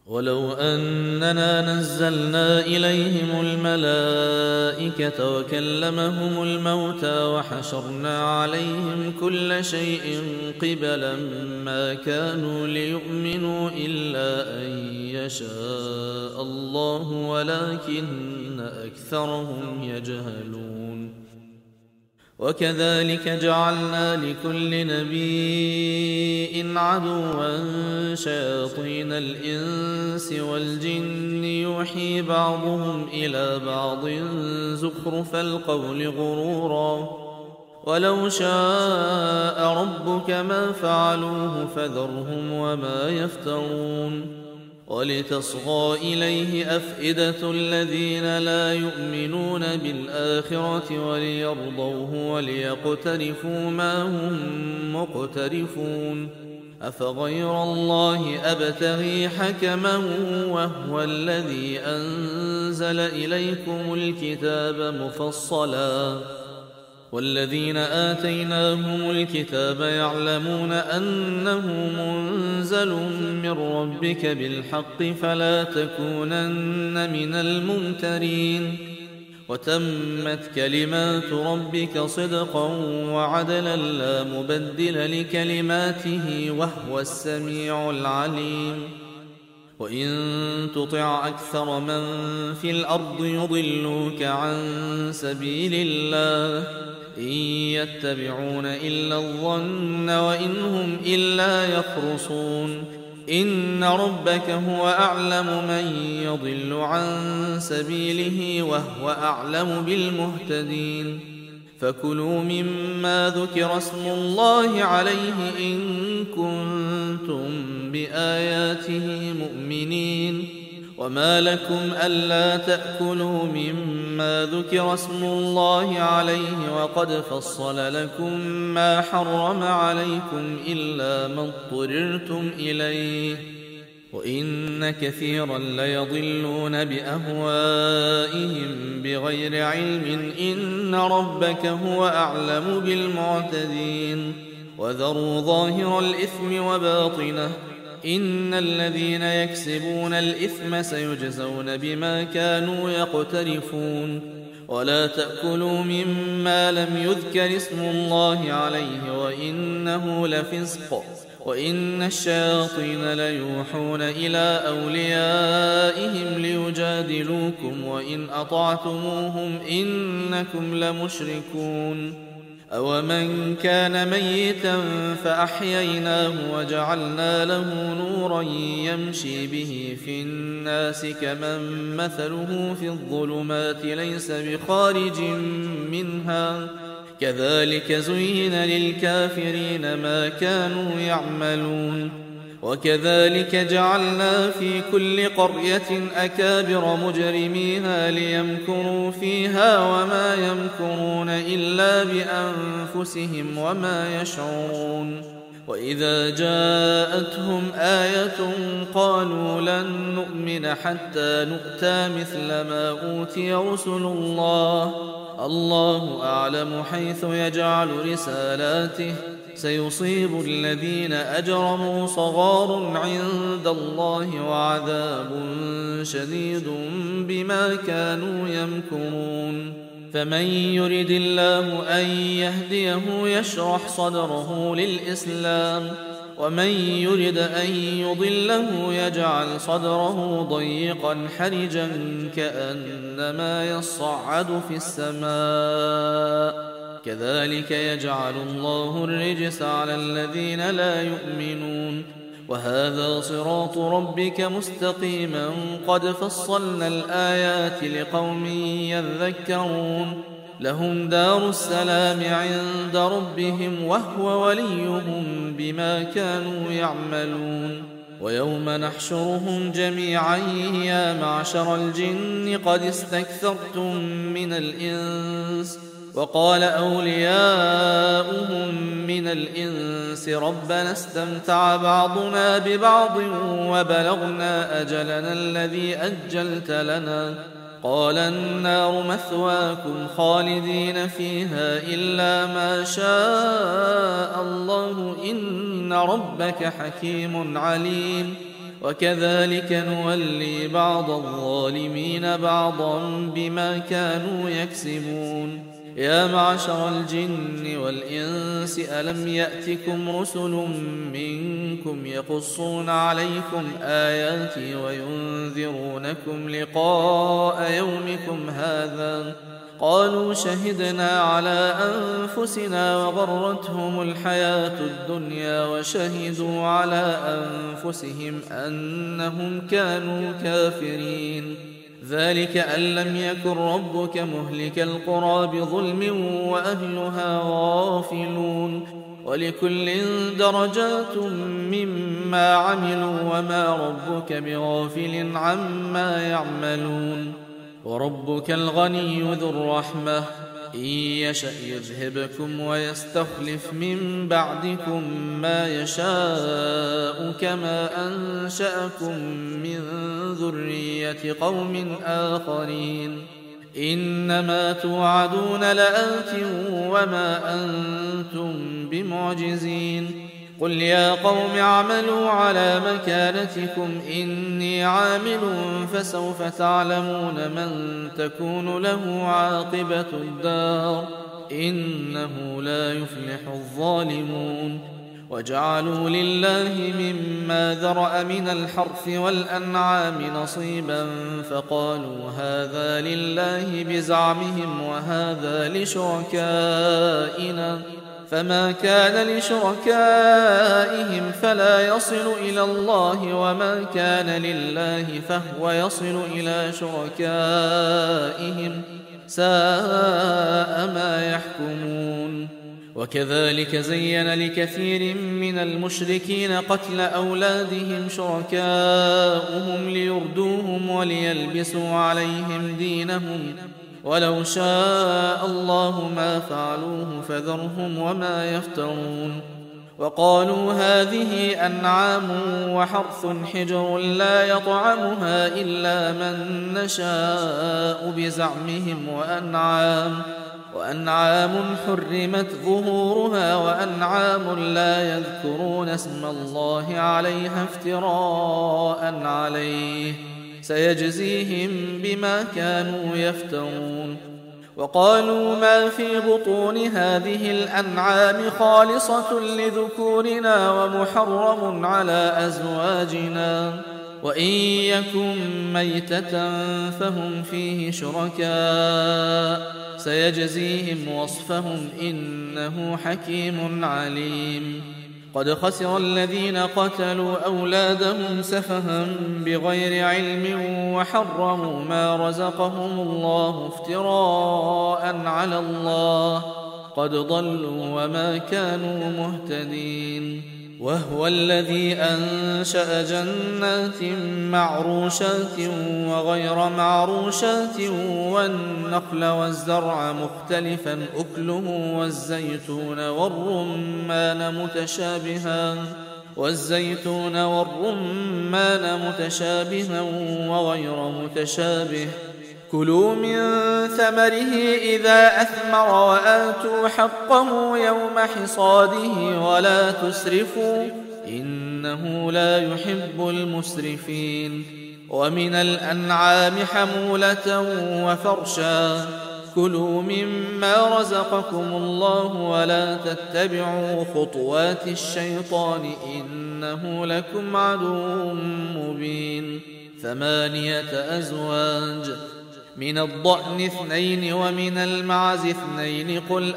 ولو أننا نزلنا إليهم الملائكة وكلمهم الموتى وحشرنا عليهم كل شيء قبلا ما كانوا ليؤمنوا إلا أن يشاء الله ولكن أكثرهم يجهلون. وكذلك جعلنا لكل نبي عدوا شياطين الإنس والجن يوحي بعضهم إلى بعض زخرف القول غرورا ولو شاء ربك ما فعلوه فذرهم وما يفترون. ولتصغى إليه أفئدة الذين لا يؤمنون بالآخرة وليرضوه وليقترفوا ما هم مقترفون. أفغير الله أبتغي حكما وهو الذي أنزل إليكم الكتاب مفصلا والذين آتيناهم الكتاب يعلمون أنه منزل من ربك بالحق فلا تكونن من الممترين. وتمت كلمات ربك صدقا وعدلا لا مبدل لكلماته وهو السميع العليم. وإن تطع أكثر من في الأرض يضلوك عن سبيل الله إن يتبعون إلا الظن وإن هم إلا يخرصون. إن ربك هو أعلم من يضل عن سبيله وهو أعلم بالمهتدين. فكلوا مما ذكر اسم الله عليه إن كنتم بآياته مؤمنين. وما لكم ألا تأكلوا مما ذكر اسم الله عليه وقد فصل لكم ما حرم عليكم إلا ما اضطررتم إليه وإن كثيرا ليضلون بأهوائهم بغير علم إن ربك هو أعلم بالمعتدين. وذروا ظاهر الإثم وباطنه إن الذين يكسبون الإثم سيجزون بما كانوا يقترفون. ولا تأكلوا مما لم يذكر اسم الله عليه وإنه لفسق وإن الشياطين ليوحون إلى أوليائهم ليجادلوكم وإن أطعتموهم إنكم لمشركون. أومن كان ميتا فأحييناه وجعلنا له نورا يمشي به في الناس كمن مثله في الظلمات ليس بخارج منها كذلك زين للكافرين ما كانوا يعملون. وكذلك جعلنا في كل قرية أكابر مجرميها ليمكروا فيها وما يمكرون إلا بأنفسهم وما يشعرون. وإذا جاءتهم آية قالوا لن نؤمن حتى نؤتى مثل ما أوتي رسل الله الله أعلم حيث يجعل رسالاته سيصيب الذين أجرموا صغار عند الله وعذاب شديد بما كانوا يمكرون. فمن يرد الله أن يهديه يشرح صدره للإسلام ومن يرد أن يضله يجعل صدره ضيقا حرجا كأنما يصعد في السماء كذلك يجعل الله الرجس على الذين لا يؤمنون. وهذا صراط ربك مستقيما قد فصلنا الآيات لقوم يذكرون. لهم دار السلام عند ربهم وهو وليهم بما كانوا يعملون. ويوم نحشرهم جميعا يا معشر الجن قد استكثرتم من الإنس وقال أولياؤهم من الإنس ربنا استمتع بعضنا ببعض وبلغنا أجلنا الذي أجلت لنا قال النار مثواكم خالدين فيها إلا ما شاء الله إن ربك حكيم عليم. وكذلك نولي بعض الظالمين بعضا بما كانوا يكسبون يا معشر الجن والإنس ألم يأتكم رسل منكم يقصون عليكم آياتي وينذرونكم لقاء يومكم هذا قالوا شهدنا على أنفسنا وغرتهم الحياة الدنيا وشهدوا على أنفسهم أنهم كانوا كافرين ذلك أن لم يكن ربك مهلك القرى بظلم وأهلها غافلون ولكل درجات مما عملوا وما ربك بغافل عما يعملون وربك الغني ذو الرحمة إن يشأ يذهبكم ويستخلف من بعدكم ما يشاء كما أنشأكم من ذرية قوم آخرين إنما توعدون لآت وما أنتم بمعجزين قل يا قوم اعملوا على مكانتكم إني عامل فسوف تعلمون من تكون له عاقبة الدار إنه لا يفلح الظالمون وجعلوا لله مما ذرأ من الحرث والأنعام نصيبا فقالوا هذا لله بزعمهم وهذا لشركائنا فما كان لشركائهم فلا يصل إلى الله وما كان لله فهو يصل إلى شركائهم ساء ما يحكمون وكذلك زين لكثير من المشركين قتل أولادهم شركاؤهم ليردوهم وليلبسوا عليهم دينهم ولو شاء الله ما فعلوه فذرهم وما يفترون وقالوا هذه أنعام وحرث حجر لا يطعمها إلا من نشاء بزعمهم وأنعام حرمت ظهورها وأنعام لا يذكرون اسم الله عليها افتراء عليه سيجزيهم بما كانوا يفترون وقالوا ما في بطون هذه الأنعام خالصة لذكورنا ومحرم على أزواجنا وإن يكن ميتة فهم فيه شركاء سيجزيهم وصفهم إنه حكيم عليم قد خسر الذين قتلوا أولادهم سفها بغير علم وحرموا ما رزقهم الله افتراء على الله قد ضلوا وما كانوا مهتدين وهو الذي أنشأ جنات معروشات وغير معروشات والنخل والزرع مختلفا أكله والزيتون والرمان متشابها وغير متشابه كلوا من ثمره إذا أثمر وآتوا حقه يوم حصاده ولا تسرفوا إنه لا يحب المسرفين ومن الأنعام حمولة وفرشا كلوا مما رزقكم الله ولا تتبعوا خطوات الشيطان إنه لكم عدو مبين 8 أزواج من الضأن 2 ومن المعز 2 قل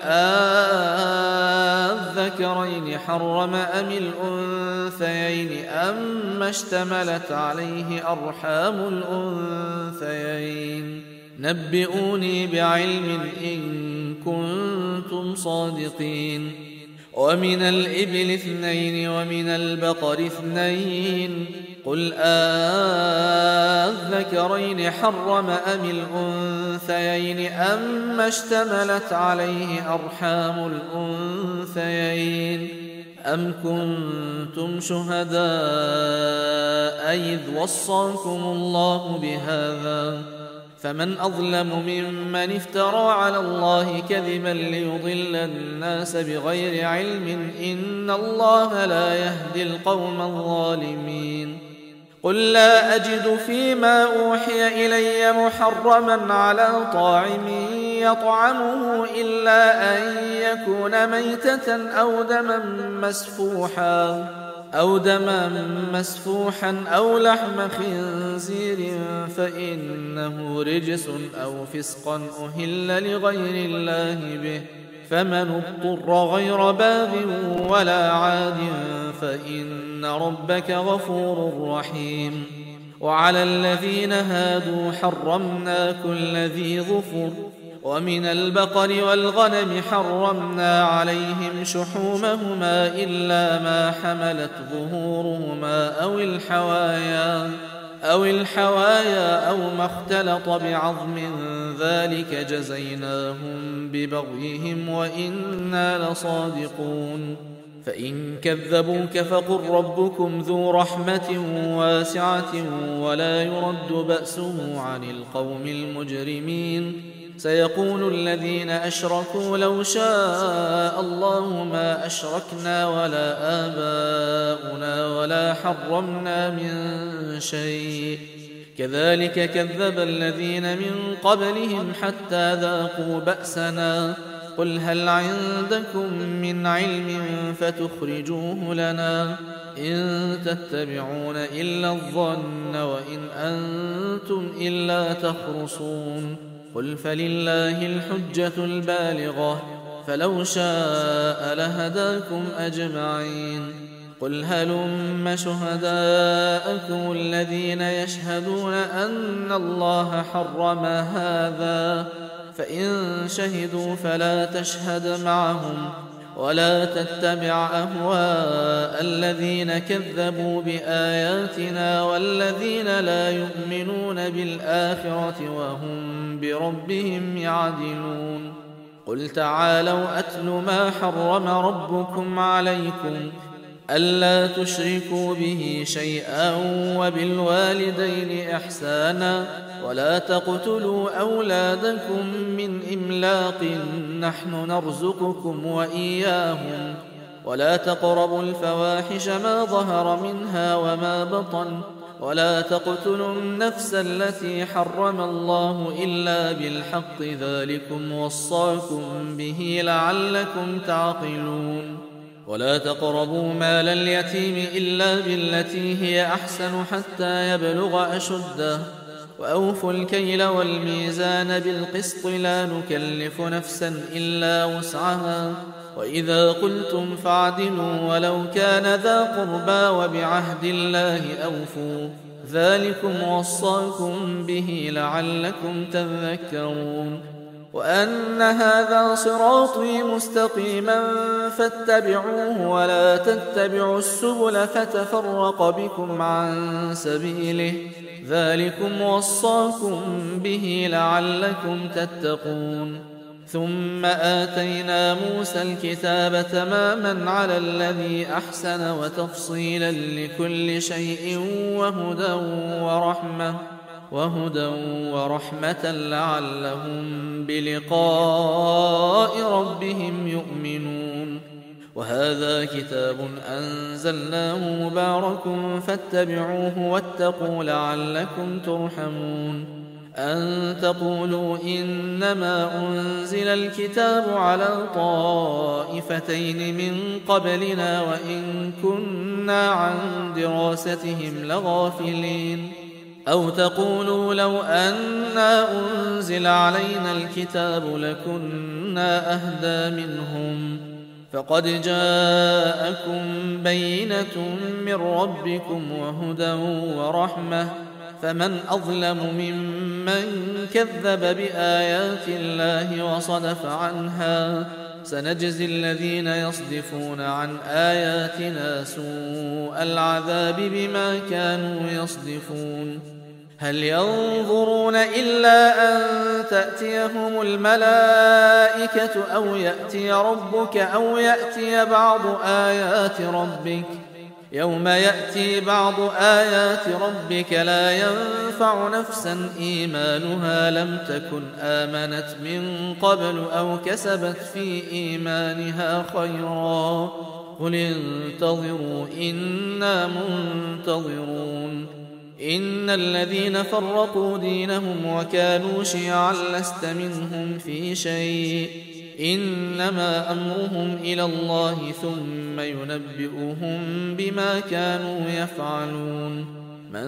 أذكرين حرم أم الأنثيين أما اشتملت عليه أرحام الأنثيين نبئوني بعلم إن كنتم صادقين ومن الإبل 2 ومن البقر 2 قل أذكرين حرم أم الأنثيين أما اشتملت عليه أرحام الأنثيين أم كنتم شهداء إذ وصاكم الله بهذا فمن أظلم ممن افترى على الله كذبا ليضل الناس بغير علم إن الله لا يهدي القوم الظالمين قل لا أجد فيما أوحي إلي محرما على طاعم يطعمه إلا أن يكون ميتة أو دما مسفوحا أو لحم خنزير فإنه رجس أو فسقا أهل لغير الله به، فمن اضطر غير باغ ولا عاد فإن ربك غفور رحيم. وعلى الذين هادوا حرمنا كل ذي ظفر، ومن البقر والغنم حرمنا عليهم شحومهما إلا ما حملت ظهورهما أو الحوايا أو ما اختلط بعظم، ذلك جزيناهم ببغيهم وإنا لصادقون. فإن كذبوك فقل ربكم ذو رحمة واسعة ولا يرد بأسه عن القوم المجرمين. سيقول الذين أشركوا لو شاء الله ما أشركنا ولا آباؤنا ولا حرمنا من شيء، كذلك كذب الذين من قبلهم حتى ذاقوا بأسنا. قل هل عندكم من علم فتخرجوه لنا؟ إن تتبعون إلا الظن وإن أنتم إلا تخرصون. قل فلله الحجة البالغة، فلو شاء لهداكم أجمعين. قل هلم شهداءكم الذين يشهدون أن الله حرم هذا، فإن شهدوا فلا تشهد معهم ولا تتبع أهواء الذين كذبوا بآياتنا والذين لا يؤمنون بالآخرة وهم بربهم يعدلون. قل تعالوا أتل ما حرم ربكم عليكم ألا تشركوا به شيئا وبالوالدين إحسانا ولا تقتلوا أولادكم من إملاق نحن نرزقكم وإياهم ولا تقربوا الفواحش ما ظهر منها وما بطن ولا تقتلوا النفس التي حرم الله إلا بالحق ذلكم وصاكم به لعلكم تعقلون. ولا تقربوا مال اليتيم إلا بالتي هي أحسن حتى يبلغ أشده وأوفوا الكيل والميزان بالقسط لا نكلف نفسا إلا وسعها وإذا قلتم فاعدلوا ولو كان ذا قربى وبعهد الله أوفوا ذلكم وصاكم به لعلكم تذكرون. وأن هذا صراطي مستقيما فاتبعوه ولا تتبعوا السبل فتفرق بكم عن سبيله ذلكم وصاكم به لعلكم تتقون. ثم آتينا موسى الكتاب تماما على الذي أحسن وتفصيلا لكل شيء وهدى ورحمة لعلهم بلقاء ربهم يؤمنون. وهذا كتاب أنزلناه مبارك فاتبعوه واتقوا لعلكم ترحمون. أن تقولوا إنما أنزل الكتاب على طائفتين من قبلنا وإن كنا عن دراستهم لغافلين. أو تقولوا لو أنا أنزل علينا الكتاب لكنا أهدى منهم فقد جاءكم بينة من ربكم وهدى ورحمة فمن أظلم ممن كذب بآيات الله وصدف عنها سنجزي الذين يصدفون عن آياتنا سوء العذاب بما كانوا يصدفون. هل ينظرون إلا أن تأتيهم الملائكة أو يأتي ربك أو يأتي بعض آيات ربك يوم يأتي بعض آيات ربك لا ينفع نفسا إيمانها لم تكن آمنت من قبل أو كسبت في إيمانها خيرا قل انتظروا إنا منتظرون. إن الذين فرقوا دينهم وكانوا شيعا لست منهم في شيء إنما أمرهم إلى الله ثم ينبئهم بما كانوا يفعلون من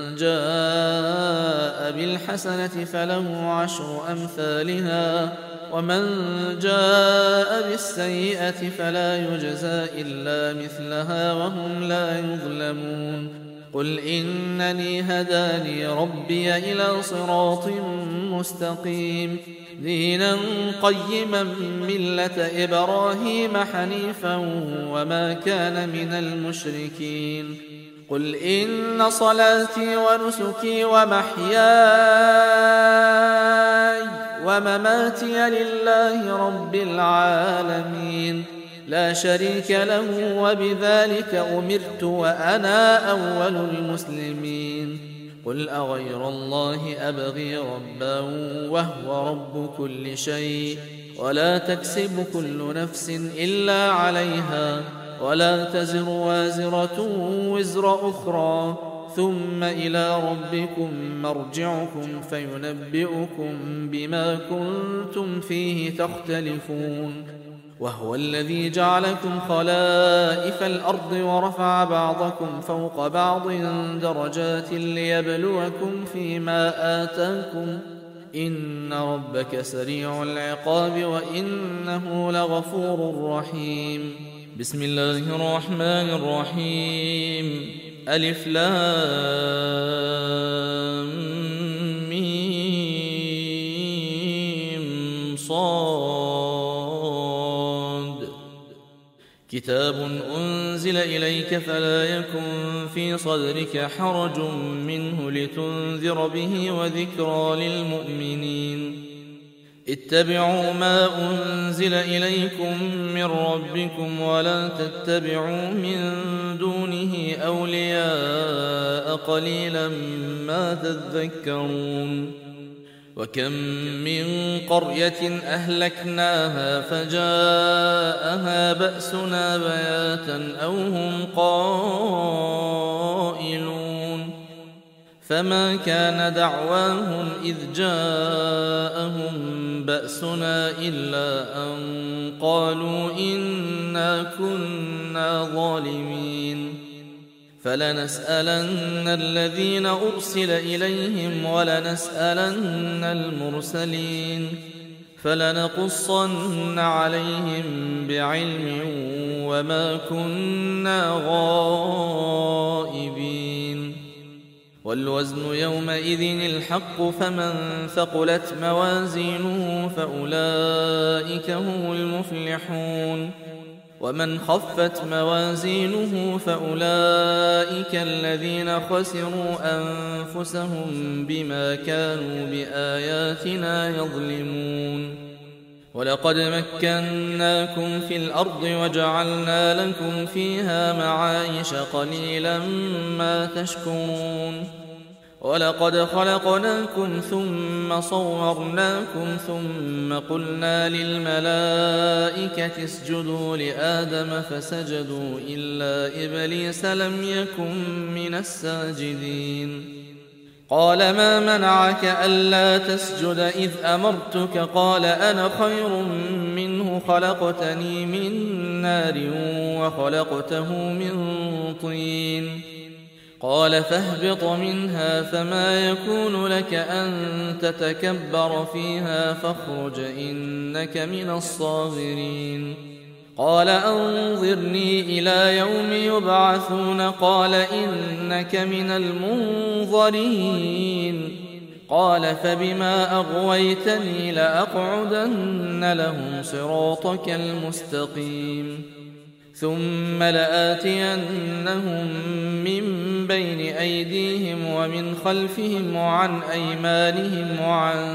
جاء بالحسنة فله 10 أمثالها ومن جاء بالسيئة فلا يجزى إلا مثلها وهم لا يظلمون قل إنني هداني ربي إلى صراط مستقيم دينا قيما ملة إبراهيم حنيفا وما كان من المشركين قل إن صلاتي ونسكي ومحياي ومماتي لله رب العالمين لا شريك له وبذلك أمرت وأنا أول المسلمين قل أغير الله أبغي ربا وهو رب كل شيء ولا تكسب كل نفس إلا عليها ولا تزر وازرة وزر أخرى ثم إلى ربكم مرجعكم فينبئكم بما كنتم فيه تختلفون وهو الذي جعلكم خلائف الأرض ورفع بعضكم فوق بعض درجات ليبلوكم فيما آتاكم إن ربك سريع العقاب وإنه لغفور رحيم بسم الله الرحمن الرحيم ألف لام ميم صاد كتاب أنزل إليك فلا يكن في صدرك حرج منه لتنذر به وذكرى للمؤمنين اتبعوا ما أنزل إليكم من ربكم ولا تتبعوا من دونه أولياء قليلا ما تذكرون وكم من قرية أهلكناها فجاءها بأسنا بياتا أو هم قائلون فما كان دعواهم إذ جاءهم بأسنا إلا أن قالوا إنا كنا ظالمين فلنسألن الذين أرسل إليهم ولنسألن المرسلين فلنقصن عليهم بعلم وما كنا غائبين والوزن يومئذ الحق فمن ثقلت موازينه فأولئك هم المفلحون ومن خفت موازينه فأولئك الذين خسروا أنفسهم بما كانوا بآياتنا يظلمون ولقد مكناكم في الأرض وجعلنا لكم فيها معايش قليلا ما تشكرون ولقد خلقناكم ثم صورناكم ثم قلنا للملائكة اسجدوا لآدم فسجدوا إلا إبليس لم يكن من الساجدين قال ما منعك ألا تسجد إذ أمرتك قال أنا خير منه خلقتني من نار وخلقته من طين قال فاهبط منها فما يكون لك أن تتكبر فيها فاخرج إنك من الصاغرين قال أنظرني إلى يوم يبعثون قال إنك من المنظرين قال فبما أغويتني لأقعدن لهم صراطك المستقيم ثم لآتينهم من بين أيديهم ومن خلفهم وعن أيمانهم وعن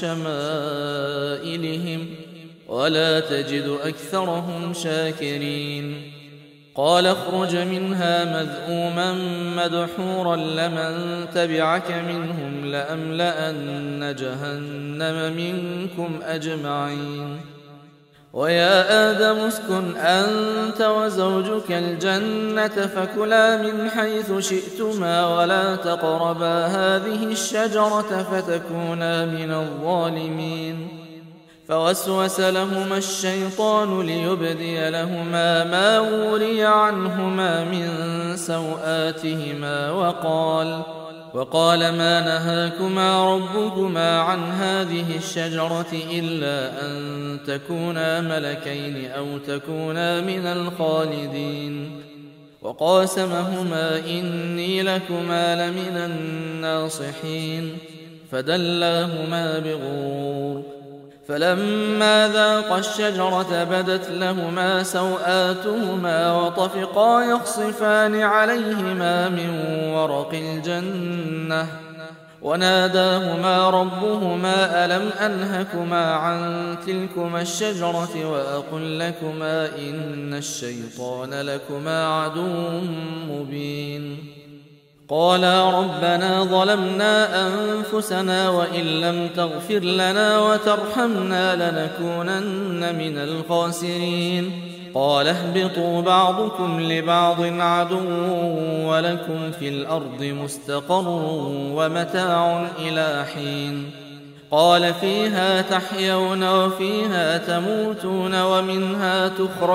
شمائلهم ولا تجد أكثرهم شاكرين قال اخرج منها مذءوما مدحورا لمن تبعك منهم لأملأن جهنم منكم أجمعين ويا آدم اسكن أنت وزوجك الجنة فكلا من حيث شئتما ولا تقربا هذه الشجرة فتكونا من الظالمين. فوسوس لهما الشيطان ليبدي لهما ما وري عنهما من سوآتهما وقال ما نهاكما ربكما عن هذه الشجرة إلا أن تكونا ملكين أو تكونا من الخالدين. وقاسمهما إني لكما لمن الناصحين فدلاهما بغرور. فلما ذاقا الشجرة بدت لهما سوآتهما وطفقا يخصفان عليهما من ورق الجنة وناداهما ربهما ألم أنهكما عن تلكما الشجرة وأقل لكما إن الشيطان لكما عدو مبين. قالا ربنا ظلمنا أنفسنا وإن لم تغفر لنا وترحمنا لنكونن من الخاسرين. قال اهبطوا بعضكم لبعض عدو ولكم في الأرض مستقر ومتاع إلى حين. قال فيها تحيون وفيها تموتون ومنها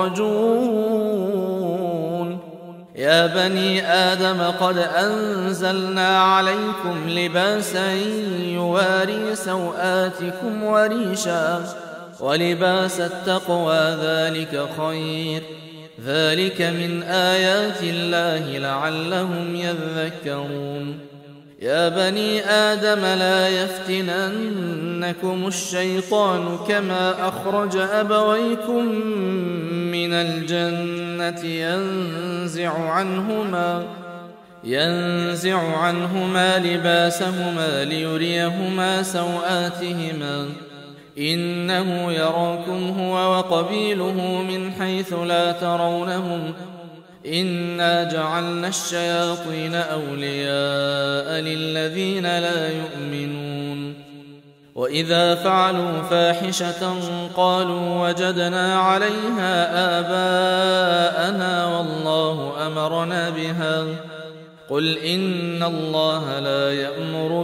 تخرجون. يا بني آدم قد أنزلنا عليكم لباسا يواري سوآتكم وريشا ولباس التقوى ذلك خير ذلك من آيات الله لعلهم يذكرون. يا بني آدم لا يفتننكم الشيطان كما أخرج أبويكم من الجنة ينزع عنهما لباسهما ليريهما سوآتهما إنه يراكم هو وقبيله من حيث لا ترونهم إنا جعلنا الشياطين أولياء للذين لا يؤمنون. وإذا فعلوا فاحشة قالوا وجدنا عليها آباءنا والله أمرنا بها قل إن الله لا يأمر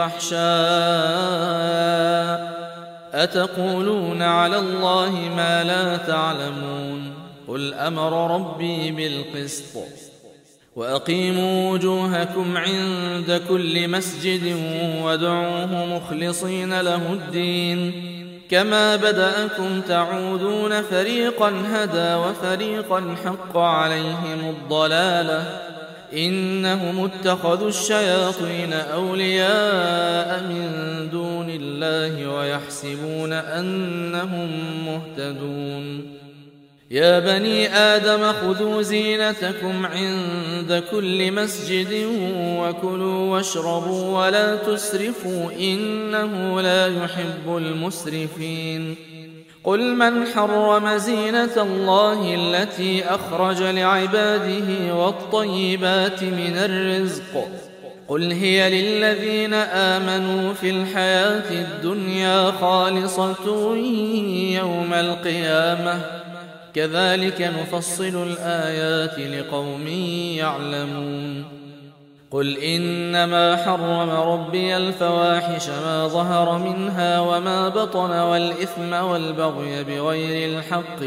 بالفحشاء أتقولون على الله ما لا تعلمون. قل أمر ربي بالقسط وأقيموا وجوهكم عند كل مسجد وادعوه مخلصين له الدين كما بدأكم تعودون فريقا هدى وفريقا حق عليهم الضلالة إنهم اتخذوا الشياطين أولياء من دون الله ويحسبون أنهم مهتدون. يا بني آدم خذوا زينتكم عند كل مسجد وكلوا واشربوا ولا تسرفوا إنه لا يحب المسرفين. قل من حرم زينة الله التي أخرج لعباده والطيبات من الرزق قل هي للذين آمنوا في الحياة الدنيا خالصة يوم القيامة كذلك نفصل الآيات لقوم يعلمون. قل إنما حرم ربي الفواحش ما ظهر منها وما بطن والإثم والبغي بغير الحق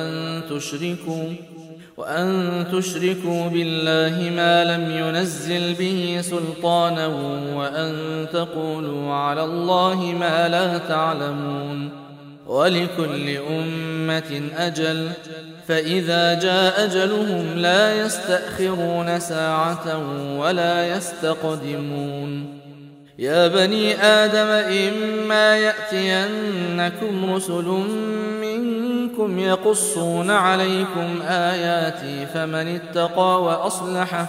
وأن تشركوا بالله ما لم ينزل به سلطانا وأن تقولوا على الله ما لا تعلمون. ولكل أمة أجل فإذا جاء أجلهم لا يستأخرون ساعة ولا يستقدمون. يا بني آدم إما يأتينكم رسل منكم يقصون عليكم آياتي فمن اتقى وأصلح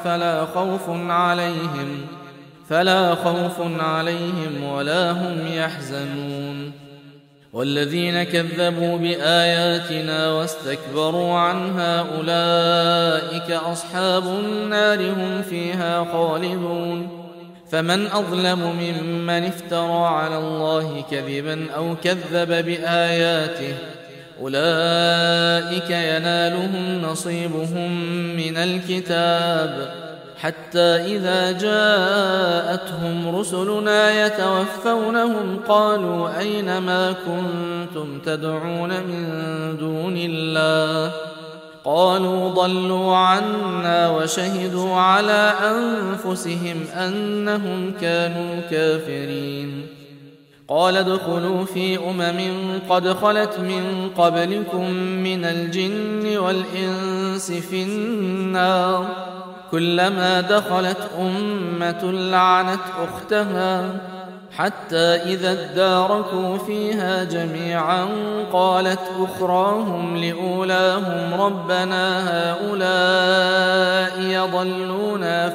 فلا خوف عليهم ولا هم يحزنون. والذين كذبوا بآياتنا واستكبروا عنها أولئك أصحاب النار هم فيها خالدون. فمن أظلم ممن افترى على الله كذبا أو كذب بآياته أولئك ينالهم نصيبهم من الكتاب حتى إذا جاءتهم رسلنا يتوفونهم قالوا أين ما كنتم تدعون من دون الله قالوا ضلوا عنا وشهدوا على أنفسهم أنهم كانوا كافرين قال ادخلوا في قد خلت من قبلكم من الجن والإنس في النار كلما دخلت أمة لعنت أختها حتى إذا اداركوا فيها جميعا قالت أخراهم لأولاهم ربنا هؤلاء يضلونا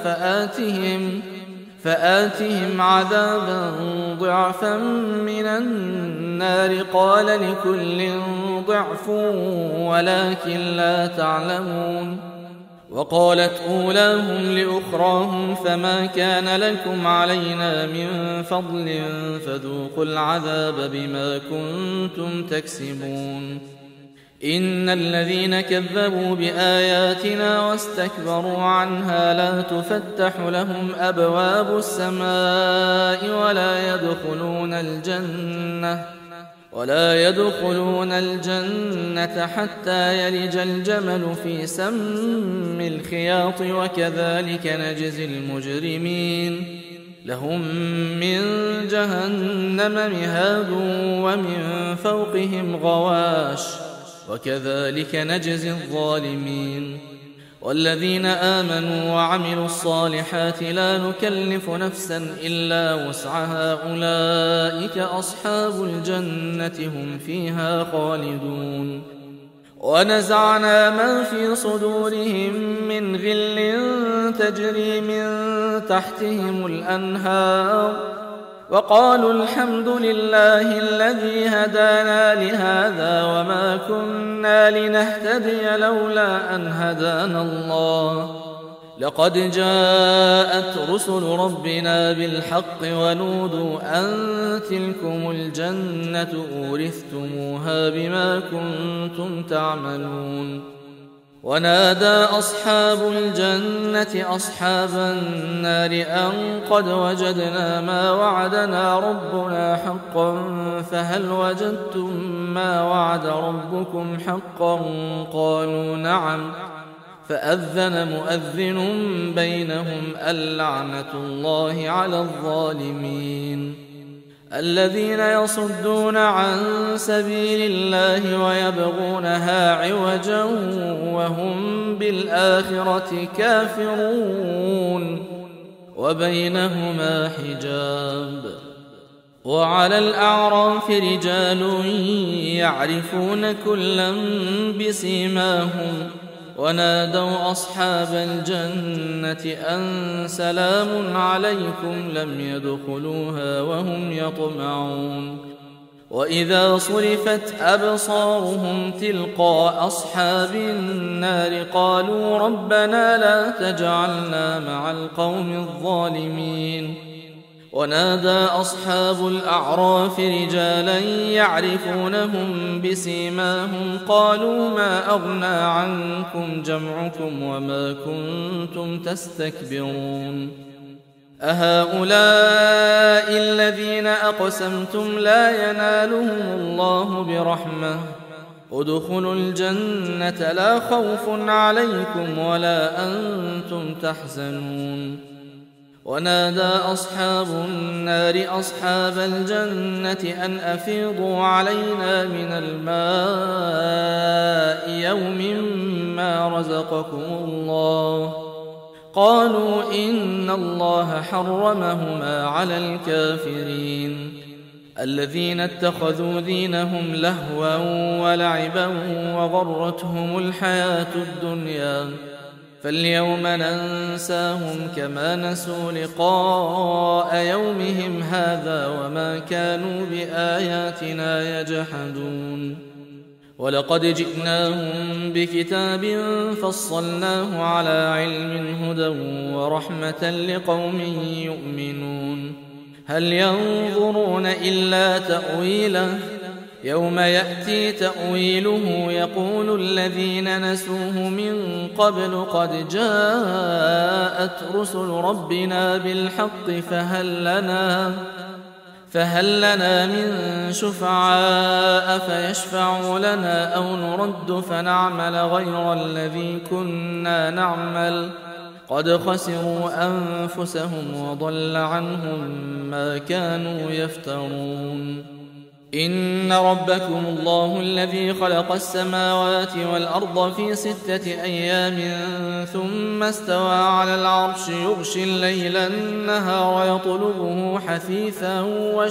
فآتهم عذابا ضعفا من النار قال لكل ضعف ولكن لا تعلمون وقالت أولاهم لأخراهم فما كان لكم علينا من فضل فذوقوا العذاب بما كنتم تكسبون إن الذين كذبوا بآياتنا واستكبروا عنها لا تفتح لهم أبواب السماء ولا يدخلون الجنة حتى يلج الجمل في سم الخياط وكذلك نجزي المجرمين لهم من جهنم مهاد ومن فوقهم غواش وكذلك نجزي الظالمين والذين آمنوا وعملوا الصالحات لا نكلف نفسا إلا وسعها أولئك أصحاب الجنة هم فيها خالدون ونزعنا ما في صدورهم من غل تجري من تحتهم الأنهار وقالوا الحمد لله الذي هدانا لهذا وما كنا لنهتدي لولا أن هدانا الله لقد جاءت رسل ربنا بالحق ونودوا أن تلكم الجنة أورثتموها بما كنتم تعملون ونادى أصحاب الجنة أصحاب النار أن قد وجدنا ما وعدنا ربنا حقا فهل وجدتم ما وعد ربكم حقا قالوا نعم فأذن مؤذن بينهم اللعنة الله على الظالمين الذين يصدون عن سبيل الله ويبغونها عوجا وهم بالآخرة كافرون وبينهما حجاب وعلى الأعراف رجال يعرفون كلا بسيماهم ونادوا أصحاب الجنة أن سلام عليكم لم يدخلوها وهم يطمعون وإذا صرفت أبصارهم تلقاء أصحاب النار قالوا ربنا لا تجعلنا مع القوم الظالمين ونادى أصحاب الأعراف رجالا يعرفونهم بسيماهم قالوا ما أغنى عنكم جمعكم وما كنتم تستكبرون أهؤلاء الذين أقسمتم لا ينالهم الله برحمة ادخلوا الجنة لا خوف عليكم ولا أنتم تحزنون ونادى أصحاب النار أصحاب الجنة أن أفيضوا علينا من الماء يوم ما رزقكم الله قالوا إن الله حرمهما على الكافرين الذين اتخذوا دينهم لهوا ولعبا وغرتهم الحياة الدنيا فاليوم ننساهم كما نسوا لقاء يومهم هذا وما كانوا بآياتنا يجحدون ولقد جئناهم بكتاب فصلناه على علم هدى ورحمة لقوم يؤمنون هل ينظرون إلا تأويله يوم يأتي تأويله يقول الذين نسوه من قبل قد جاءت رسل ربنا بالحق فهل لنا من شفعاء فيشفعوا لنا أو نرد فنعمل غير الذي كنا نعمل قد خسروا أنفسهم وضل عنهم ما كانوا يفترون. إن ربكم الله الذي خلق السماوات والأرض في 6 أيام ثم استوى على العرش يغشي الليل النهار يطلبه حثيثا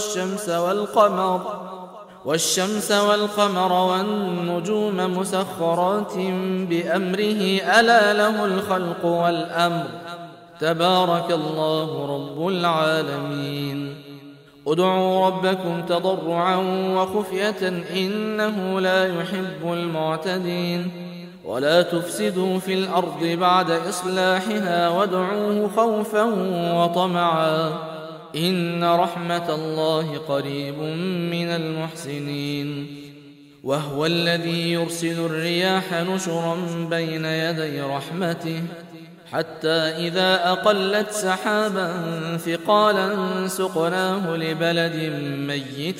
والشمس والقمر والنجوم مسخرات بأمره ألا له الخلق والأمر تبارك الله رب العالمين. ادعوا ربكم تضرعا وخفية إنه لا يحب المعتدين. ولا تفسدوا في الأرض بعد إصلاحها وادعوه خوفا وطمعا إن رحمة الله قريب من المحسنين. وهو الذي يرسل الرياح نشرا بين يدي رحمته حتى إذا أقلت سحابا ثقالا سقناه لبلد ميت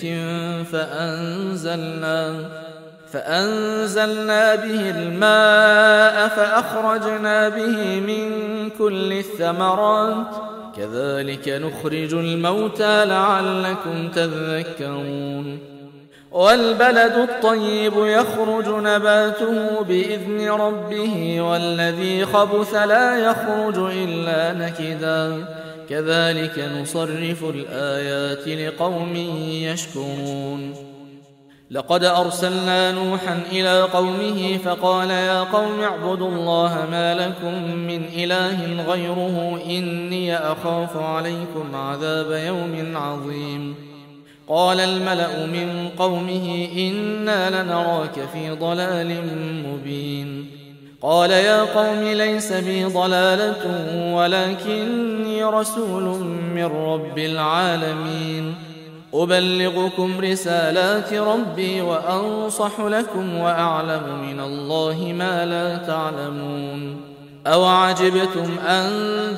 فأنزلنا به الماء فأخرجنا به من كل الثمرات كذلك نخرج الموتى لعلكم تذكرون. والبلد الطيب يخرج نباته بإذن ربه والذي خبث لا يخرج إلا نكدا كذلك نصرف الآيات لقوم يشكرون. لقد أرسلنا نوحا إلى قومه فقال يا قوم اعبدوا الله ما لكم من إله غيره إني أخاف عليكم عذاب يوم عظيم. قال الملأ من قومه إنا لنراك في ضلال مبين. قال يا قوم ليس بي ضلالة ولكني رسول من رب العالمين أبلغكم رسالات ربي وأنصح لكم وأعلم من الله ما لا تعلمون. أوعجبتم أن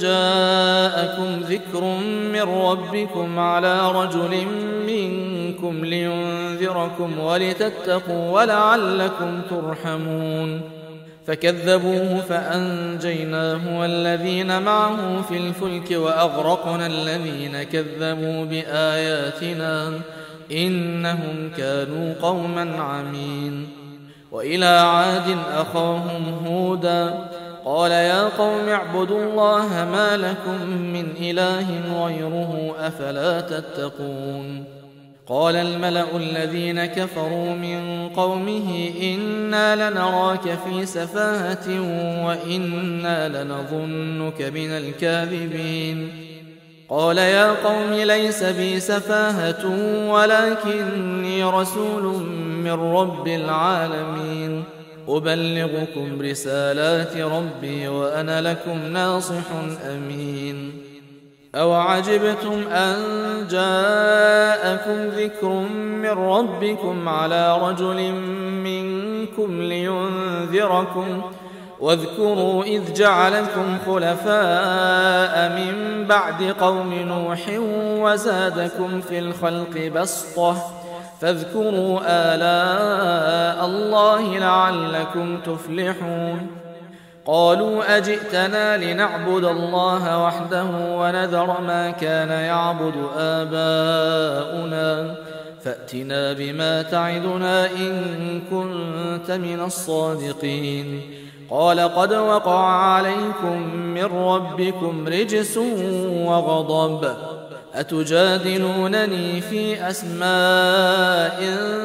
جاءكم ذكر من ربكم على رجل منكم لينذركم ولتتقوا ولعلكم ترحمون. فكذبوه فأنجيناه والذين معه في الفلك وأغرقنا الذين كذبوا بآياتنا إنهم كانوا قوما عمين. وإلى عاد أخاهم هودا قال يا قوم اعبدوا الله ما لكم من إله غيره أفلا تتقون. قال الملأ الذين كفروا من قومه إنا لنراك في سفاهة وإنا لنظنك من الكاذبين. قال يا قوم ليس بي سفاهة ولكني رسول من رب العالمين أبلغكم رسالات ربي وأنا لكم ناصح أمين. أوعجبتم أن جاءكم ذكر من ربكم على رجل منكم لينذركم واذكروا إذ جعلكم خلفاء من بعد قوم نوح وزادكم في الخلق بسطة فاذكروا آلاء الله لعلكم تفلحون. قالوا أجئتنا لنعبد الله وحده ونذر ما كان يعبد آباؤنا فأتنا بما تعدنا إن كنت من الصادقين. قال قد وقع عليكم من ربكم رجس وغضب أتجادلونني في أسماء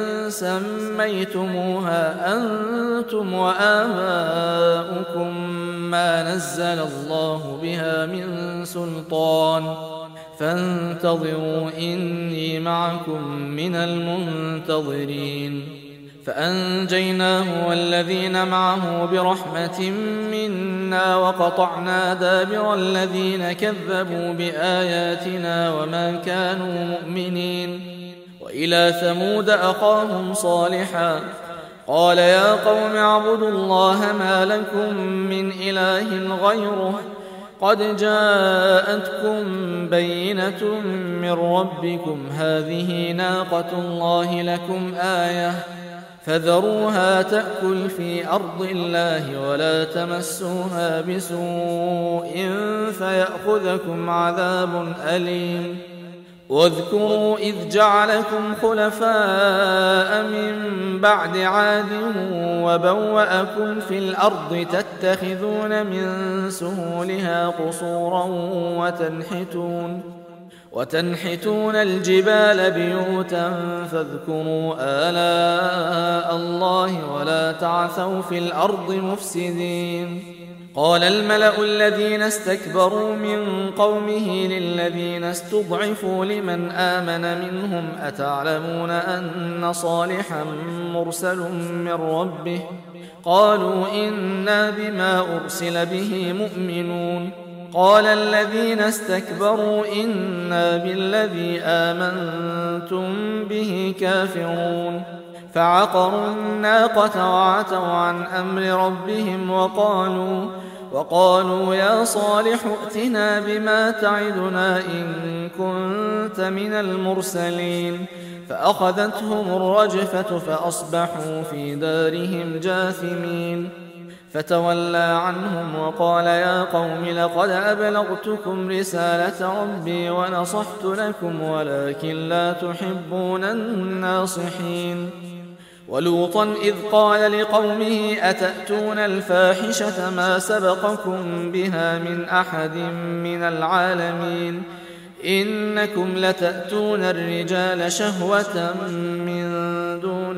سميتموها أنتم وآباؤكم ما نزل الله بها من سلطان فانتظروا إني معكم من المنتظرين. فأنجيناه والذين معه برحمة منا وقطعنا دابر الذين كذبوا بآياتنا وما كانوا مؤمنين. وإلى ثمود أخاهم صالحا قال يا قوم اعبدوا الله ما لكم من إله غيره قد جاءتكم بينة من ربكم هذه ناقة الله لكم آية فذروها تأكل في أرض الله ولا تمسوها بسوء فيأخذكم عذاب أليم واذكروا إذ جعلكم خلفاء من بعد عاد وبوأكم في الأرض تتخذون من سهولها قصورا وتنحتون الجبال بيوتا فاذكروا آلاء الله ولا تعثوا في الأرض مفسدين قال الملأ الذين استكبروا من قومه للذين استضعفوا لمن آمن منهم أتعلمون أن صالحا مرسل من ربه قالوا إنا بما أرسل به مؤمنون قال الذين استكبروا إنا بالذي آمنتم به كافرون فعقروا الناقة وعتوا عن أمر ربهم وقالوا يا صالح ائتنا بما تعدنا إن كنت من المرسلين فأخذتهم الرجفة فأصبحوا في دارهم جاثمين فتولى عنهم وقال يا قوم لقد أبلغتكم رسالة ربي ونصحت لكم ولكن لا تحبون الناصحين ولوطا إذ قال لقومه أتأتون الفاحشة ما سبقكم بها من أحد من العالمين إنكم لتأتون الرجال شهوة من دون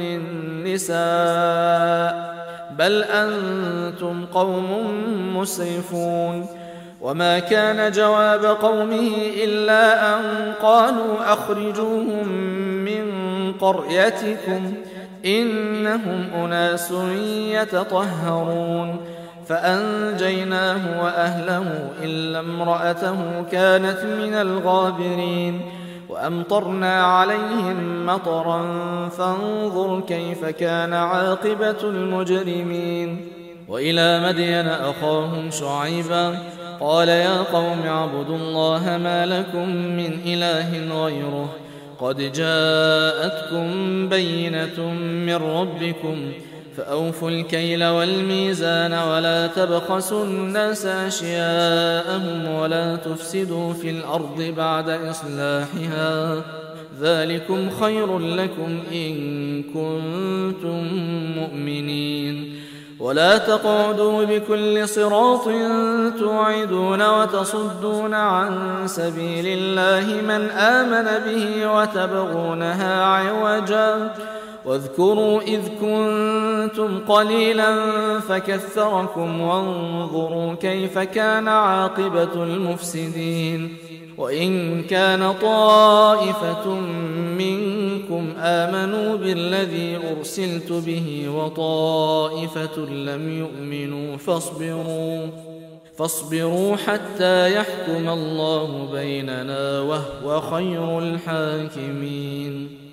النساء بل أنتم قوم مسرفون وما كان جواب قومه إلا أن قالوا أخرجوهم من قريتكم إنهم أناس يتطهرون فأنجيناه وأهله إلا امرأته كانت من الغابرين وأمطرنا عليهم مطرا فانظر كيف كان عاقبة المجرمين وإلى مدين أخاهم شعيبا قال يا قوم اعبدوا الله ما لكم من إله غيره قد جاءتكم بينة من ربكم فأوفوا الكيل والميزان ولا تبخسوا الناس أشياءهم ولا تفسدوا في الأرض بعد إصلاحها ذلكم خير لكم إن كنتم مؤمنين ولا تقعدوا بكل صراط توعدون وتصدون عن سبيل الله من آمن به وتبغونها عوجا واذكروا إذ كنتم قليلا فكثركم وانظروا كيف كان عاقبة المفسدين وإن كان طائفة منكم آمنوا بالذي أرسلت به وطائفة لم يؤمنوا فاصبروا حتى يحكم الله بيننا وهو خير الحاكمين